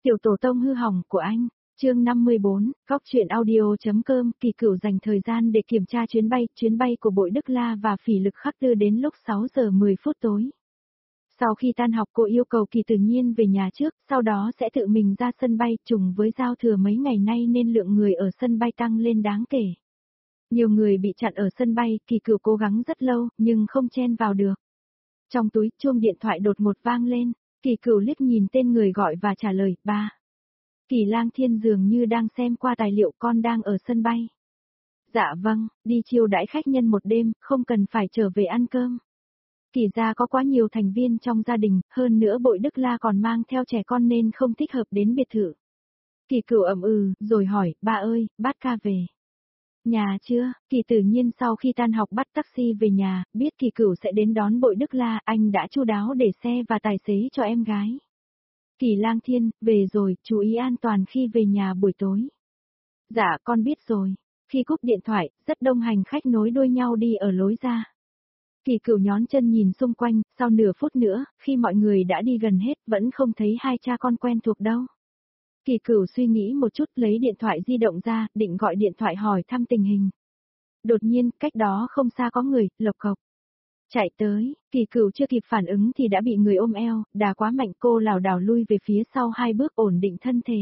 Tiểu tổ tông hư hỏng của anh. Chương 54, Góc truyện audio.com. Kỳ Cửu dành thời gian để kiểm tra chuyến bay của Bội Đức La và Phỉ Lực Khắc Tư đến lúc 6 giờ 10 phút tối. Sau khi tan học cô yêu cầu Kỳ Tự Nhiên về nhà trước, sau đó sẽ tự mình ra sân bay. Trùng với giao thừa mấy ngày nay nên lượng người ở sân bay tăng lên đáng kể. Nhiều người bị chặn ở sân bay, Kỳ Cửu cố gắng rất lâu, nhưng không chen vào được. Trong túi, chuông điện thoại đột ngột vang lên, Kỳ Cửu liếc nhìn tên người gọi và trả lời, ba. Kỳ Lang Thiên dường như đang xem qua tài liệu, con đang ở sân bay. Dạ vâng, đi chiêu đãi khách nhân một đêm, không cần phải trở về ăn cơm. Kỳ gia có quá nhiều thành viên trong gia đình, hơn nữa Bội Đức La còn mang theo trẻ con nên không thích hợp đến biệt thự. Kỳ Cửu rồi hỏi, ba ơi, bát ca về. Nhà chưa? Kỳ Tự Nhiên sau khi tan học bắt taxi về nhà, biết Kỳ Cửu sẽ đến đón Bội Đức La, anh đã chu đáo để xe và tài xế cho em gái. Kỳ Lang Thiên, về rồi, chú ý an toàn khi về nhà buổi tối. Dạ con biết rồi. Khi cúp điện thoại, rất đông hành khách nối đuôi nhau đi ở lối ra. Kỳ Cửu nhón chân nhìn xung quanh, sau nửa phút nữa, khi mọi người đã đi gần hết, vẫn không thấy hai cha con quen thuộc đâu. Kỳ Cửu suy nghĩ một chút, lấy điện thoại di động ra, định gọi điện thoại hỏi thăm tình hình. Đột nhiên, cách đó không xa có người, lộc cộc. Chạy tới, Kỳ Cửu chưa kịp phản ứng thì đã bị người ôm eo, đá quá mạnh, cô lảo đảo lui về phía sau 2 bước ổn định thân thể.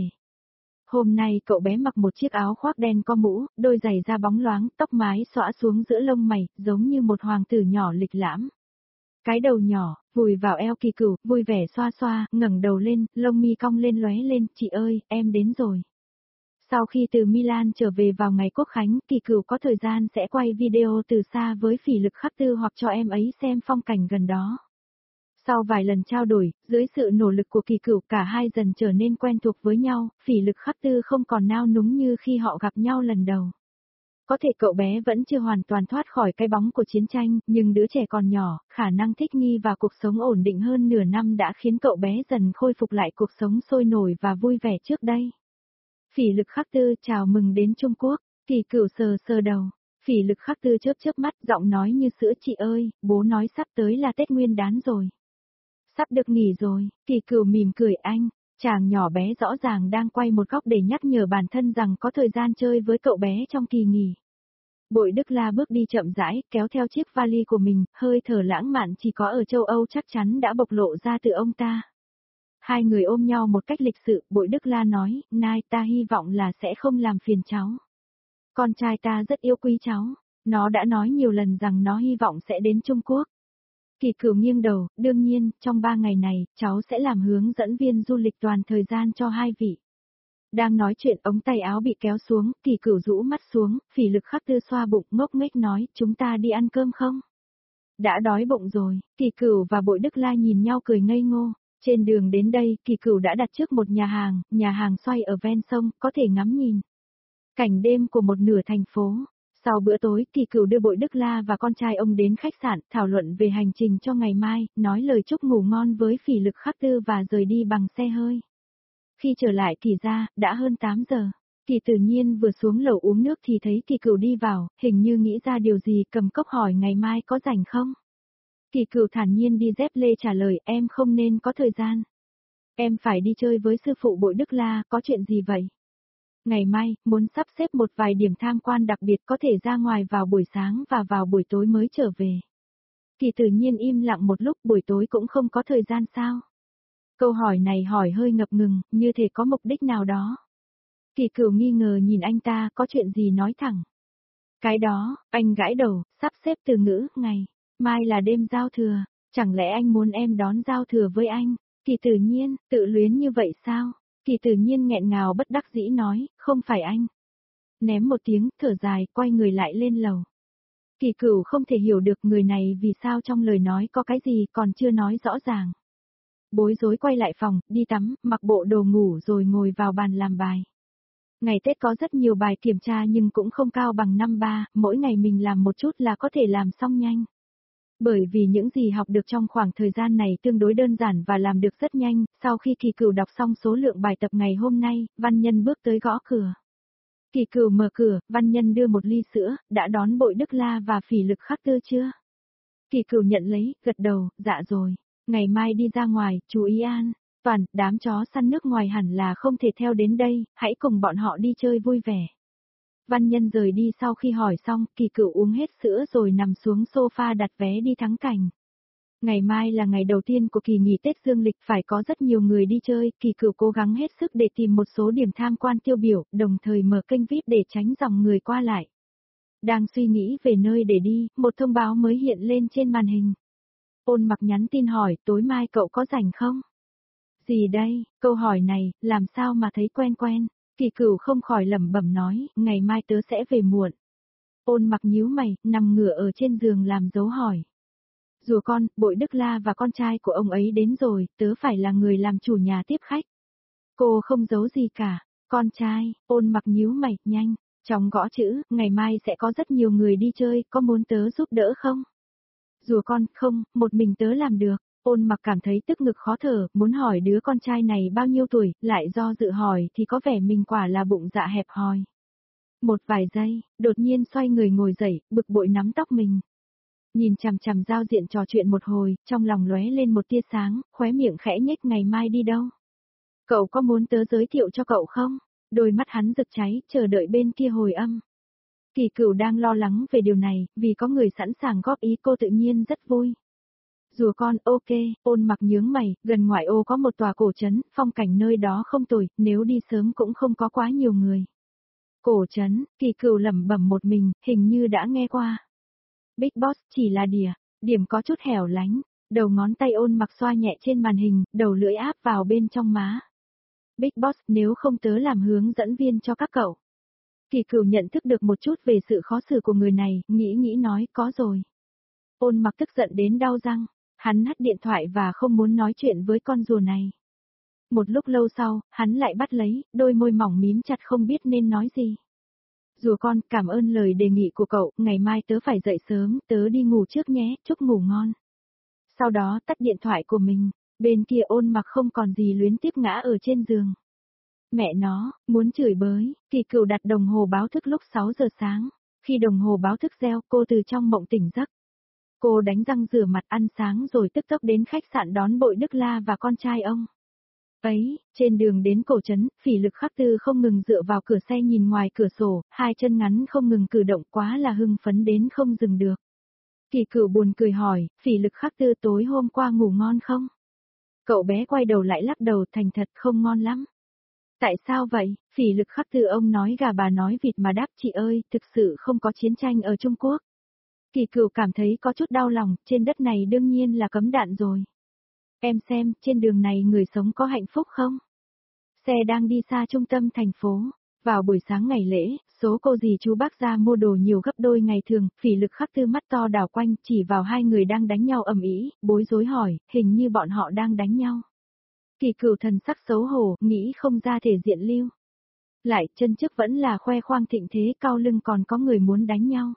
Hôm nay cậu bé mặc một chiếc áo khoác đen có mũ, đôi giày da bóng loáng, tóc mái xõa xuống giữa lông mày, giống như một hoàng tử nhỏ lịch lãm. Cái đầu nhỏ, vùi vào eo Kỳ Cửu, vui vẻ xoa xoa, ngẩng đầu lên, lông mi cong lên lóe lên, chị ơi, em đến rồi. Sau khi từ Milan trở về vào ngày Quốc Khánh, Kỳ Cửu có thời gian sẽ quay video từ xa với Phỉ Lực Khắc Tư hoặc cho em ấy xem phong cảnh gần đó. Sau vài lần trao đổi, dưới sự nỗ lực của Kỳ Cửu cả hai dần trở nên quen thuộc với nhau, Phỉ Lực Khắc Tư không còn nao núng như khi họ gặp nhau lần đầu. Có thể cậu bé vẫn chưa hoàn toàn thoát khỏi cái bóng của chiến tranh, nhưng đứa trẻ còn nhỏ, khả năng thích nghi và cuộc sống ổn định hơn nửa năm đã khiến cậu bé dần khôi phục lại cuộc sống sôi nổi và vui vẻ trước đây. Phỉ Lực Khắc Tư chào mừng đến Trung Quốc, Kỳ Cửu sờ sờ đầu. Phỉ Lực Khắc Tư chớp mắt, giọng nói như sữa, chị ơi, bố nói sắp tới là Tết Nguyên Đán rồi. Sắp được nghỉ rồi, Kỳ Cửu mỉm cười anh, chàng nhỏ bé rõ ràng đang quay một góc để nhắc nhở bản thân rằng có thời gian chơi với cậu bé trong kỳ nghỉ. Bội Đức La bước đi chậm rãi, kéo theo chiếc vali của mình, hơi thở lãng mạn chỉ có ở châu Âu chắc chắn đã bộc lộ ra từ ông ta. Hai người ôm nhau một cách lịch sự, Bội Đức La nói, Nai, ta hy vọng là sẽ không làm phiền cháu. Con trai ta rất yêu quý cháu, nó đã nói nhiều lần rằng nó hy vọng sẽ đến Trung Quốc. Kỳ Cửu nghiêng đầu, đương nhiên, trong 3 ngày này, cháu sẽ làm hướng dẫn viên du lịch toàn thời gian cho hai vị. Đang nói chuyện ống tay áo bị kéo xuống, Kỳ Cửu rũ mắt xuống, Phỉ Lực Khắc Tư xoa bụng ngốc nghếch nói, chúng ta đi ăn cơm không? Đã đói bụng rồi, Kỳ Cửu và Bội Đức La nhìn nhau cười ngây ngô. Trên đường đến đây, Kỳ Cửu đã đặt trước một nhà hàng xoay ở ven sông, có thể ngắm nhìn cảnh đêm của một nửa thành phố. Sau bữa tối, Kỳ Cửu đưa Bội Đức La và con trai ông đến khách sạn, thảo luận về hành trình cho ngày mai, nói lời chúc ngủ ngon với Phỉ Lực Khắc Tư và rời đi bằng xe hơi. Khi trở lại Kỳ gia, đã hơn 8 giờ. Kỳ Tự Nhiên vừa xuống lầu uống nước thì thấy Kỳ Cửu đi vào, hình như nghĩ ra điều gì, cầm cốc hỏi ngày mai có rảnh không? Kỳ Cửu thản nhiên đi dép lê trả lời, em không nên có thời gian. Em phải đi chơi với sư phụ Bội Đức La, có chuyện gì vậy? Ngày mai, muốn sắp xếp một vài điểm tham quan đặc biệt, có thể ra ngoài vào buổi sáng và vào buổi tối mới trở về. Kỳ Tự Nhiên im lặng một lúc, buổi tối cũng không có thời gian sao? Câu hỏi này hỏi hơi ngập ngừng, như thể có mục đích nào đó. Kỳ Cửu nghi ngờ nhìn anh ta, có chuyện gì nói thẳng. Cái đó, anh gãi đầu, sắp xếp từ ngữ, ngày mai là đêm giao thừa, chẳng lẽ anh muốn em đón giao thừa với anh? Kỳ Tự Nhiên, tự luyến như vậy sao? Kỳ Tự Nhiên nghẹn ngào bất đắc dĩ nói, không phải anh. Ném một tiếng, thở dài, quay người lại lên lầu. Kỳ Cửu không thể hiểu được người này vì sao trong lời nói có cái gì còn chưa nói rõ ràng. Bối rối quay lại phòng, đi tắm, mặc bộ đồ ngủ rồi ngồi vào bàn làm bài. Ngày Tết có rất nhiều bài kiểm tra nhưng cũng không cao bằng năm 3, mỗi ngày mình làm một chút là có thể làm xong nhanh. Bởi vì những gì học được trong khoảng thời gian này tương đối đơn giản và làm được rất nhanh, sau khi Kỳ Cửu đọc xong số lượng bài tập ngày hôm nay, Văn Nhân bước tới gõ cửa. Kỳ Cửu mở cửa, Văn Nhân đưa một ly sữa, đã đón Bội Đức La và Phỉ Lực Khắc Tư chưa? Kỳ Cửu nhận lấy, gật đầu, dạ rồi. Ngày mai đi ra ngoài, chú ý an Toàn, đám chó săn nước ngoài hẳn là không thể theo đến đây, hãy cùng bọn họ đi chơi vui vẻ. Văn Nhân rời đi sau khi hỏi xong, Kỳ Cửu uống hết sữa rồi nằm xuống sofa đặt vé đi thắng cảnh. Ngày mai là ngày đầu tiên của kỳ nghỉ Tết dương lịch, phải có rất nhiều người đi chơi, Kỳ Cửu cố gắng hết sức để tìm một số điểm tham quan tiêu biểu, đồng thời mở kênh VIP để tránh dòng người qua lại. Đang suy nghĩ về nơi để đi, một thông báo mới hiện lên trên màn hình. Ôn Mặc nhắn tin hỏi, tối mai cậu có rảnh không? Gì đây, câu hỏi này, làm sao mà thấy quen quen? Kỳ Cửu không khỏi lẩm bẩm nói, ngày mai tớ sẽ về muộn. Ôn Mặc nhíu mày, nằm ngửa ở trên giường làm dấu hỏi. Rùa con, Bội Đức La và con trai của ông ấy đến rồi, tớ phải là người làm chủ nhà tiếp khách. Cô không giấu gì cả, con trai, Ôn Mặc nhíu mày, nhanh, chóng gõ chữ, ngày mai sẽ có rất nhiều người đi chơi, có muốn tớ giúp đỡ không? Rùa con, không, một mình tớ làm được. Ôn Mặc cảm thấy tức ngực khó thở, muốn hỏi đứa con trai này bao nhiêu tuổi, lại do dự hỏi thì có vẻ mình quả là bụng dạ hẹp hòi. Một vài giây, đột nhiên xoay người ngồi dậy, bực bội nắm tóc mình. Nhìn chằm chằm giao diện trò chuyện một hồi, trong lòng lóe lên một tia sáng, khóe miệng khẽ nhếch, ngày mai đi đâu? Cậu có muốn tớ giới thiệu cho cậu không? Đôi mắt hắn rực cháy, chờ đợi bên kia hồi âm. Kỳ Cửu đang lo lắng về điều này, vì có người sẵn sàng góp ý cô tự nhiên rất vui. Rùa con, ok, Ôn Mặc nhướng mày, gần ngoại ô có một tòa cổ trấn, phong cảnh nơi đó không tồi, nếu đi sớm cũng không có quá nhiều người. Cổ trấn, Kỳ Cửu lẩm bẩm một mình, hình như đã nghe qua. Big Boss chỉ là điểm có chút hẻo lánh, đầu ngón tay Ôn Mặc xoa nhẹ trên màn hình, đầu lưỡi áp vào bên trong má. Big Boss, nếu không tớ làm hướng dẫn viên cho các cậu. Kỳ Cửu nhận thức được một chút về sự khó xử của người này, nghĩ nói, có rồi. Ôn Mặc tức giận đến đau răng, hắn hắt điện thoại và không muốn nói chuyện với con rùa này. Một lúc lâu sau, hắn lại bắt lấy, đôi môi mỏng mím chặt không biết nên nói gì. Rùa con, cảm ơn lời đề nghị của cậu, ngày mai tớ phải dậy sớm, tớ đi ngủ trước nhé, chúc ngủ ngon. Sau đó tắt điện thoại của mình, bên kia Ôn Mặc không còn gì luyến tiếc ngã ở trên giường. Mẹ nó, muốn chửi bới, Kỳ Cửu đặt đồng hồ báo thức lúc 6 giờ sáng. Khi đồng hồ báo thức reo, cô từ trong mộng tỉnh giấc. Cô đánh răng rửa mặt ăn sáng rồi tức tốc đến khách sạn đón Bội Đức La và con trai ông. Ấy, trên đường đến cổ trấn, Phỉ Lực Khắc Tư không ngừng dựa vào cửa xe nhìn ngoài cửa sổ, hai chân ngắn không ngừng cử động, quá là hưng phấn đến không dừng được. Kỳ Cửu buồn cười hỏi, Phỉ Lực Khắc Tư tối hôm qua ngủ ngon không? Cậu bé quay đầu lại lắc đầu, thành thật không ngon lắm. Tại sao vậy? Phỉ Lực Khắc Tư ông nói gà bà nói vịt mà đáp, chị ơi, thực sự không có chiến tranh ở Trung Quốc. Kỳ Cửu cảm thấy có chút đau lòng, trên đất này đương nhiên là cấm đạn rồi. Em xem, trên đường này người sống có hạnh phúc không? Xe đang đi xa trung tâm thành phố. Vào buổi sáng ngày lễ, số cô dì chú bác ra mua đồ nhiều gấp đôi ngày thường, Phỉ Lực Khắc Tư mắt to đảo quanh, chỉ vào hai người đang đánh nhau ầm ĩ, bối rối hỏi, hình như bọn họ đang đánh nhau. Kỳ Cửu thần sắc xấu hổ, nghĩ không ra thể diện lưu. Lại, chân trước vẫn là khoe khoang thịnh thế, cao lưng còn có người muốn đánh nhau.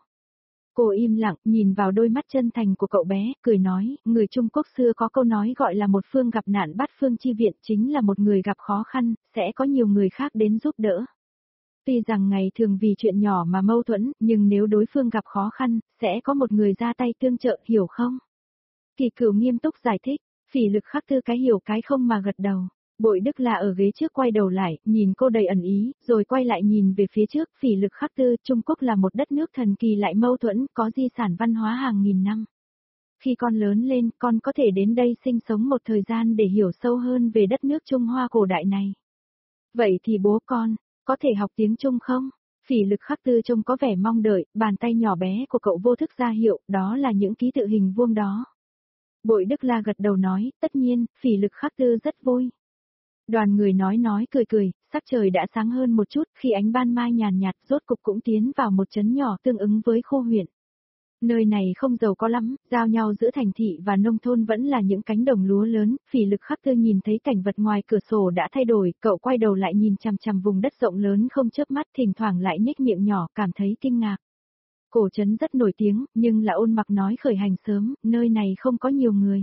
Cô im lặng, nhìn vào đôi mắt chân thành của cậu bé, cười nói, người Trung Quốc xưa có câu nói gọi là một phương gặp nạn bát phương chi viện, chính là một người gặp khó khăn, sẽ có nhiều người khác đến giúp đỡ. Tuy rằng ngày thường vì chuyện nhỏ mà mâu thuẫn, nhưng nếu đối phương gặp khó khăn, sẽ có một người ra tay tương trợ, hiểu không? Kỳ Cửu nghiêm túc giải thích, Phỉ Lực Khắc Tư cái hiểu cái không mà gật đầu. Bội Đức là ở ghế trước quay đầu lại, nhìn cô đầy ẩn ý, rồi quay lại nhìn về phía trước, Phỉ Lực Khắc Tư, Trung Quốc là một đất nước thần kỳ lại mâu thuẫn, có di sản văn hóa hàng nghìn năm. Khi con lớn lên, con có thể đến đây sinh sống một thời gian để hiểu sâu hơn về đất nước Trung Hoa cổ đại này. Vậy thì bố con, có thể học tiếng Trung không? Phỉ Lực Khắc Tư trông có vẻ mong đợi, bàn tay nhỏ bé của cậu vô thức ra hiệu, đó là những ký tự hình vuông đó. Bội Đức La gật đầu nói, tất nhiên, Phỉ Lực Khắc Tư rất vui. Đoàn người nói cười, sắc trời đã sáng hơn một chút, khi ánh ban mai nhàn nhạt rốt cục cũng tiến vào một trấn nhỏ tương ứng với khu huyện. Nơi này không giàu có lắm, giao nhau giữa thành thị và nông thôn vẫn là những cánh đồng lúa lớn, Phỉ Lực Khắc Tư nhìn thấy cảnh vật ngoài cửa sổ đã thay đổi, cậu quay đầu lại nhìn chằm chằm vùng đất rộng lớn không chớp mắt, thỉnh thoảng lại nhếch miệng nhỏ, cảm thấy kinh ngạc. Cổ trấn rất nổi tiếng, nhưng là Ôn Mặc nói khởi hành sớm, nơi này không có nhiều người.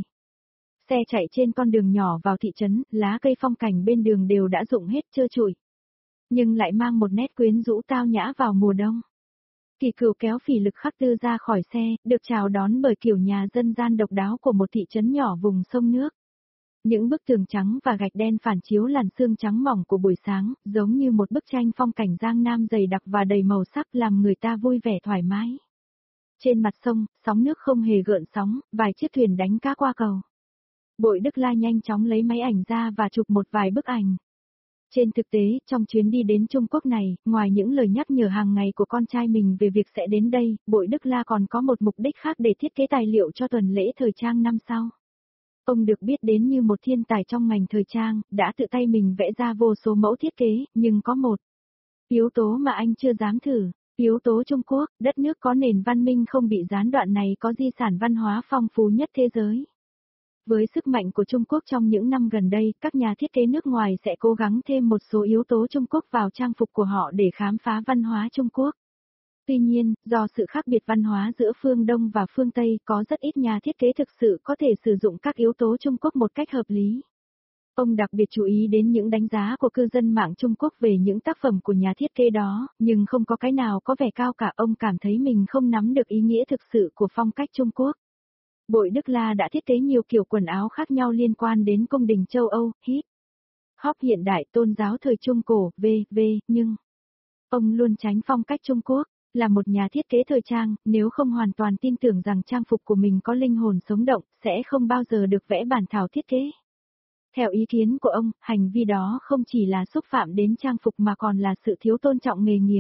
Xe chạy trên con đường nhỏ vào thị trấn, lá cây phong cảnh bên đường đều đã rụng hết trơ trụi. Nhưng lại mang một nét quyến rũ tao nhã vào mùa đông. Kỳ Cửu kéo Phỉ Lực Khắc Tư ra khỏi xe, được chào đón bởi kiểu nhà dân gian độc đáo của một thị trấn nhỏ vùng sông nước. Những bức tường trắng và gạch đen phản chiếu làn sương trắng mỏng của buổi sáng, giống như một bức tranh phong cảnh Giang Nam dày đặc và đầy màu sắc làm người ta vui vẻ thoải mái. Trên mặt sông, sóng nước không hề gợn sóng, vài chiếc thuyền đánh cá qua cầu. Bội Đức La nhanh chóng lấy máy ảnh ra và chụp một vài bức ảnh. Trên thực tế, trong chuyến đi đến Trung Quốc này, ngoài những lời nhắc nhở hàng ngày của con trai mình về việc sẽ đến đây, Bội Đức La còn có một mục đích khác để thiết kế tài liệu cho tuần lễ thời trang năm sau. Ông được biết đến như một thiên tài trong ngành thời trang, đã tự tay mình vẽ ra vô số mẫu thiết kế, nhưng có một yếu tố mà anh chưa dám thử, yếu tố Trung Quốc, đất nước có nền văn minh không bị gián đoạn này có di sản văn hóa phong phú nhất thế giới. Với sức mạnh của Trung Quốc trong những năm gần đây, các nhà thiết kế nước ngoài sẽ cố gắng thêm một số yếu tố Trung Quốc vào trang phục của họ để khám phá văn hóa Trung Quốc. Tuy nhiên, do sự khác biệt văn hóa giữa phương Đông và phương Tây, có rất ít nhà thiết kế thực sự có thể sử dụng các yếu tố Trung Quốc một cách hợp lý. Ông đặc biệt chú ý đến những đánh giá của cư dân mạng Trung Quốc về những tác phẩm của nhà thiết kế đó, nhưng không có cái nào có vẻ cao cả. Ông cảm thấy mình không nắm được ý nghĩa thực sự của phong cách Trung Quốc. Bội Đức La đã thiết kế nhiều kiểu quần áo khác nhau liên quan đến cung đình châu Âu, hip hop hiện đại, tôn giáo thời Trung cổ, v.v. nhưng ông luôn tránh phong cách Trung Quốc. Là một nhà thiết kế thời trang, nếu không hoàn toàn tin tưởng rằng trang phục của mình có linh hồn sống động, sẽ không bao giờ được vẽ bản thảo thiết kế. Theo ý kiến của ông, hành vi đó không chỉ là xúc phạm đến trang phục mà còn là sự thiếu tôn trọng nghề nghiệp.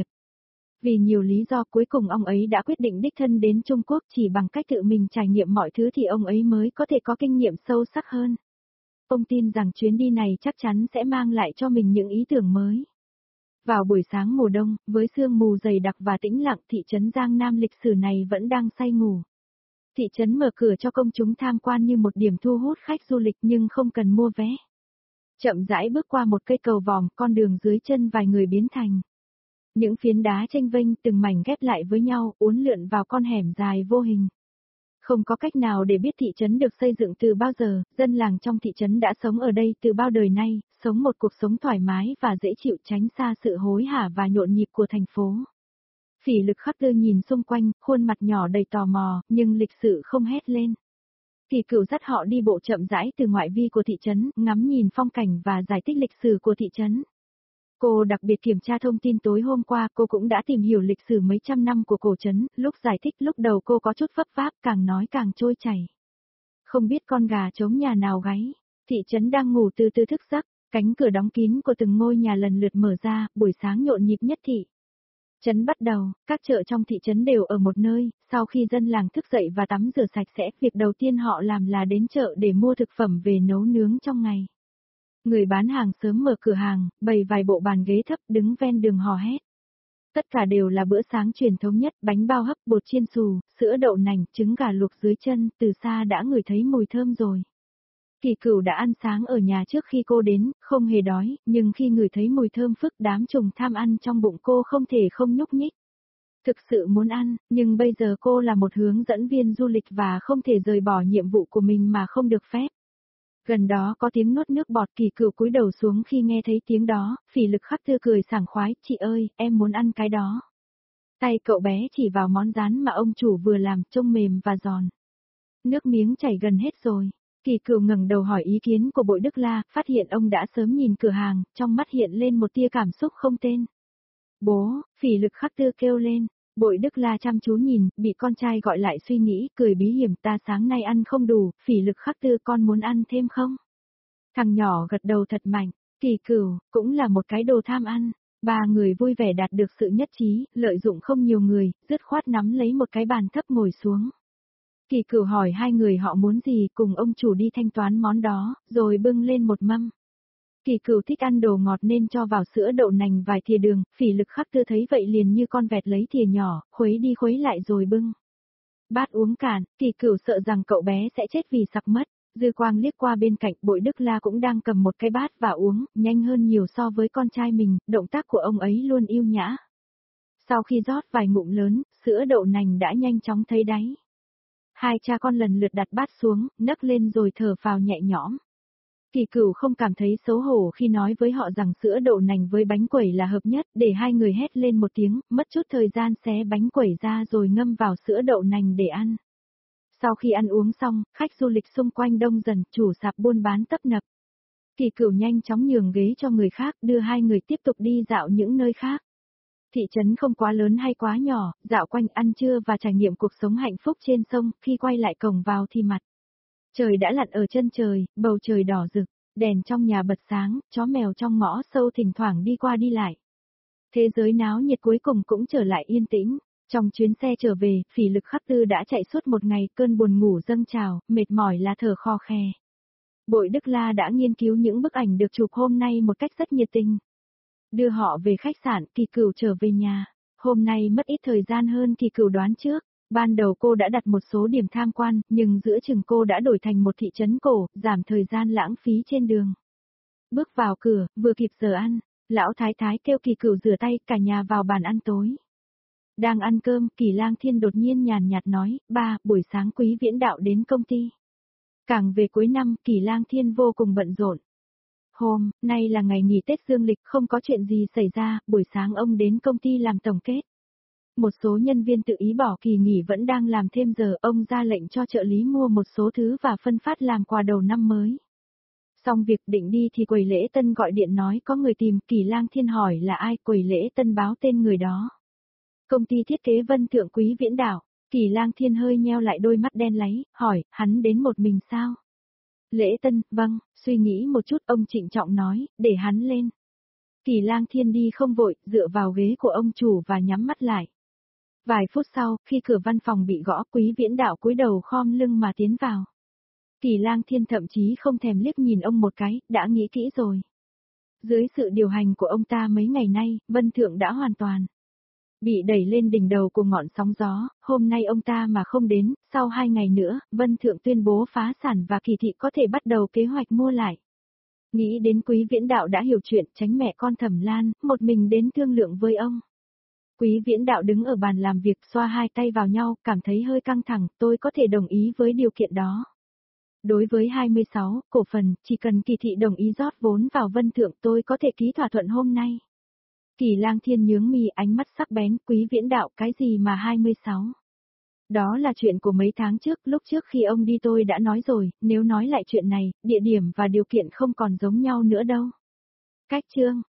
Vì nhiều lý do cuối cùng ông ấy đã quyết định đích thân đến Trung Quốc, chỉ bằng cách tự mình trải nghiệm mọi thứ thì ông ấy mới có thể có kinh nghiệm sâu sắc hơn. Ông tin rằng chuyến đi này chắc chắn sẽ mang lại cho mình những ý tưởng mới. Vào buổi sáng mùa đông, với sương mù dày đặc và tĩnh lặng, thị trấn Giang Nam lịch sử này vẫn đang say ngủ. Thị trấn mở cửa cho công chúng tham quan như một điểm thu hút khách du lịch nhưng không cần mua vé. Chậm rãi bước qua một cây cầu vòm, con đường dưới chân vài người biến thành những phiến đá chênh vênh, từng mảnh ghép lại với nhau, uốn lượn vào con hẻm dài vô hình. Không có cách nào để biết thị trấn được xây dựng từ bao giờ, dân làng trong thị trấn đã sống ở đây từ bao đời nay, sống một cuộc sống thoải mái và dễ chịu, tránh xa sự hối hả và nhộn nhịp của thành phố. Phỉ Lực Khắc Tư nhìn xung quanh, khuôn mặt nhỏ đầy tò mò, nhưng lịch sự không hét lên. Kỳ Cửu dắt họ đi bộ chậm rãi từ ngoại vi của thị trấn, ngắm nhìn phong cảnh và giải thích lịch sử của thị trấn. Cô đặc biệt kiểm tra thông tin tối hôm qua, cô cũng đã tìm hiểu lịch sử mấy trăm năm của cổ trấn, lúc giải thích lúc đầu cô có chút vấp váp, càng nói càng trôi chảy. Không biết con gà trống nhà nào gáy, thị trấn đang ngủ từ từ thức giấc, cánh cửa đóng kín của từng ngôi nhà lần lượt mở ra, buổi sáng nhộn nhịp nhất thị trấn bắt đầu, các chợ trong thị trấn đều ở một nơi, sau khi dân làng thức dậy và tắm rửa sạch sẽ, việc đầu tiên họ làm là đến chợ để mua thực phẩm về nấu nướng trong ngày. Người bán hàng sớm mở cửa hàng, bày vài bộ bàn ghế thấp đứng ven đường hò hét. Tất cả đều là bữa sáng truyền thống nhất, bánh bao hấp, bột chiên xù, sữa đậu nành, trứng gà luộc dưới chân, từ xa đã ngửi thấy mùi thơm rồi. Kỳ Cửu đã ăn sáng ở nhà trước khi cô đến, không hề đói, nhưng khi ngửi thấy mùi thơm phức đám trùng tham ăn trong bụng cô không thể không nhúc nhích. Thực sự muốn ăn, nhưng bây giờ cô là một hướng dẫn viên du lịch và không thể rời bỏ nhiệm vụ của mình mà không được phép. Gần đó có tiếng nuốt nước bọt. Kỳ Cửu cúi đầu xuống khi nghe thấy tiếng đó, Phỉ Lực Khắc Tư cười sảng khoái, chị ơi, em muốn ăn cái đó. Tay cậu bé chỉ vào món rán mà ông chủ vừa làm, trông mềm và giòn. Nước miếng chảy gần hết rồi. Kỳ Cửu ngẩng đầu hỏi ý kiến của Bội Đức La, phát hiện ông đã sớm nhìn cửa hàng, trong mắt hiện lên một tia cảm xúc không tên. Bố, Phỉ Lực Khắc Tư kêu lên. Bội Đức La chăm chú nhìn, bị con trai gọi lại suy nghĩ, cười bí hiểm, ta sáng nay ăn không đủ, Phỉ Lực Khắc Tư con muốn ăn thêm không? Thằng nhỏ gật đầu thật mạnh, Kỳ Cửu, cũng là một cái đồ tham ăn. Ba người vui vẻ đạt được sự nhất trí, lợi dụng không nhiều người, dứt khoát nắm lấy một cái bàn thấp ngồi xuống. Kỳ Cửu hỏi hai người họ muốn gì, cùng ông chủ đi thanh toán món đó, rồi bưng lên một mâm. Kỳ Cửu thích ăn đồ ngọt nên cho vào sữa đậu nành vài thìa đường, Phỉ Lực Khắc Tư thấy vậy liền như con vẹt lấy thìa nhỏ, khuấy đi khuấy lại rồi bưng bát uống cạn. Kỳ Cửu sợ rằng cậu bé sẽ chết vì sặc mất. Dư Quang liếc qua bên cạnh, Bội Đức La cũng đang cầm một cái bát và uống, nhanh hơn nhiều so với con trai mình, động tác của ông ấy luôn yêu nhã. Sau khi rót vài ngụm lớn, sữa đậu nành đã nhanh chóng thấy đáy. Hai cha con lần lượt đặt bát xuống, nấc lên rồi thở phào nhẹ nhõm. Kỳ Cửu không cảm thấy xấu hổ khi nói với họ rằng sữa đậu nành với bánh quẩy là hợp nhất, để hai người hét lên một tiếng, mất chút thời gian xé bánh quẩy ra rồi ngâm vào sữa đậu nành để ăn. Sau khi ăn uống xong, khách du lịch xung quanh đông dần, chủ sạp buôn bán tấp nập. Kỳ Cửu nhanh chóng nhường ghế cho người khác, đưa hai người tiếp tục đi dạo những nơi khác. Thị trấn không quá lớn hay quá nhỏ, dạo quanh ăn trưa và trải nghiệm cuộc sống hạnh phúc trên sông, khi quay lại cổng vào thì mặt trời đã lặn ở chân trời, bầu trời đỏ rực, đèn trong nhà bật sáng, chó mèo trong ngõ sâu thỉnh thoảng đi qua đi lại. Thế giới náo nhiệt cuối cùng cũng trở lại yên tĩnh. Trong chuyến xe trở về, Phỉ Lực Khắc Tư đã chạy suốt một ngày, cơn buồn ngủ dâng trào, mệt mỏi là thở khò khè. Bội Đức La đã nghiên cứu những bức ảnh được chụp hôm nay một cách rất nhiệt tình. Đưa họ về khách sạn, Kỳ Cửu trở về nhà. Hôm nay mất ít thời gian hơn Kỳ Cửu đoán trước. Ban đầu cô đã đặt một số điểm tham quan, nhưng giữa chừng cô đã đổi thành một thị trấn cổ, giảm thời gian lãng phí trên đường. Bước vào cửa, vừa kịp giờ ăn, lão thái thái kêu Kỳ Cửu rửa tay, cả nhà vào bàn ăn tối. Đang ăn cơm, Kỳ Lang Thiên đột nhiên nhàn nhạt nói, ba, buổi sáng Quý Viễn Đạo đến công ty. Càng về cuối năm, Kỳ Lang Thiên vô cùng bận rộn. Nay là ngày nghỉ Tết Dương lịch, không có chuyện gì xảy ra, buổi sáng ông đến công ty làm tổng kết. Một số nhân viên tự ý bỏ kỳ nghỉ vẫn đang làm thêm giờ, ông ra lệnh cho trợ lý mua một số thứ và phân phát làm quà đầu năm mới. Xong việc định đi thì quầy lễ tân gọi điện nói có người tìm, Kỳ Lang Thiên hỏi là ai, quầy lễ tân báo tên người đó. Công ty thiết kế Vân Thượng Quý Viễn Đạo. Kỳ Lang Thiên hơi nheo lại đôi mắt đen láy, hỏi, hắn đến một mình sao? Lễ tân, vâng, suy nghĩ một chút ông trịnh trọng nói, để hắn lên. Kỳ Lang Thiên đi không vội, dựa vào ghế của ông chủ và nhắm mắt lại. Vài phút sau, khi cửa văn phòng bị gõ, Quý Viễn Đạo cúi đầu khom lưng mà tiến vào. Kỳ Lang Thiên thậm chí không thèm liếc nhìn ông một cái, đã nghĩ kỹ rồi. Dưới sự điều hành của ông ta mấy ngày nay, Vân Thượng đã hoàn toàn bị đẩy lên đỉnh đầu của ngọn sóng gió, hôm nay ông ta mà không đến, sau 2 ngày nữa, Vân Thượng tuyên bố phá sản và Kỳ thị có thể bắt đầu kế hoạch mua lại. Nghĩ đến Quý Viễn Đạo đã hiểu chuyện, tránh mẹ con Thẩm Lan, một mình đến thương lượng với ông. Quý Viễn Đạo đứng ở bàn làm việc xoa hai tay vào nhau, cảm thấy hơi căng thẳng, tôi có thể đồng ý với điều kiện đó. Đối với 26 cổ phần, chỉ cần Kỳ thị đồng ý rót vốn vào Vân Thượng tôi có thể ký thỏa thuận hôm nay. Kỳ Lang Thiên nhướng mi, ánh mắt sắc bén, Quý Viễn Đạo, cái gì mà 26? Đó là chuyện của mấy tháng trước, lúc trước khi ông đi tôi đã nói rồi, nếu nói lại chuyện này, địa điểm và điều kiện không còn giống nhau nữa đâu. Cách chương